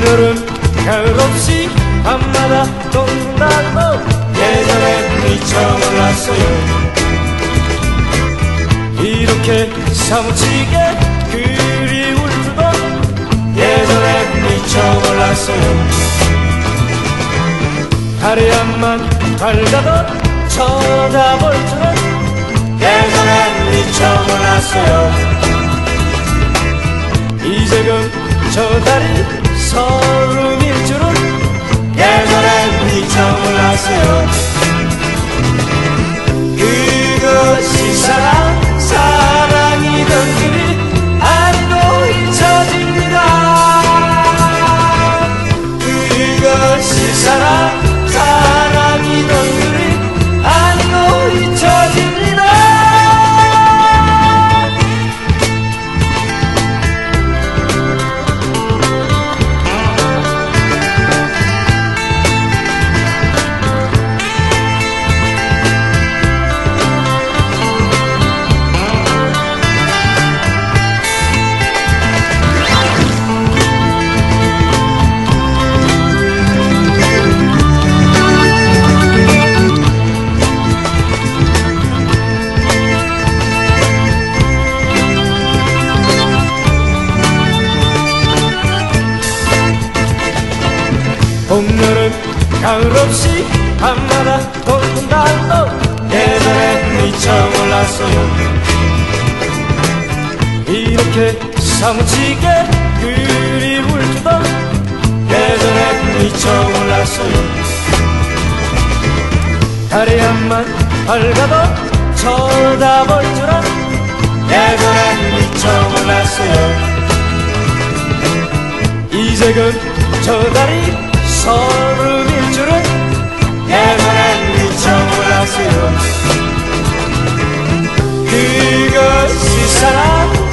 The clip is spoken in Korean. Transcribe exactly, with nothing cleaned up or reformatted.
봄여름 가을 없이 밤마다 돈다고 예전에 미처 몰랐어요. 이렇게 사무치게 그리울 줄도 예전에 미처 몰랐어요. 다리안만 밝아도 쳐다볼 줄은 예전에 미처 몰랐어요. 이제금 저 달이 서름일 줄은 예전에 미처 몰랐어요. 그것이 사랑, 사랑이던 길이 아니고 잊혀집니다. 그것이 사랑, 사랑이던 길이 아니고 잊혀집니다. 봄여름 가을 없이 밤마다 돈다고 예전에 미처 몰랐어요. 이렇게 사무치게 그리울 줄도 예전에 미처 몰랐어요. 다리안만 밝아도 쳐다볼 줄은 예전에 미처 몰랐어요. 이제금 저 달이 서름일 줄은 예전엔 미처 몰랐어요. 그것이 사랑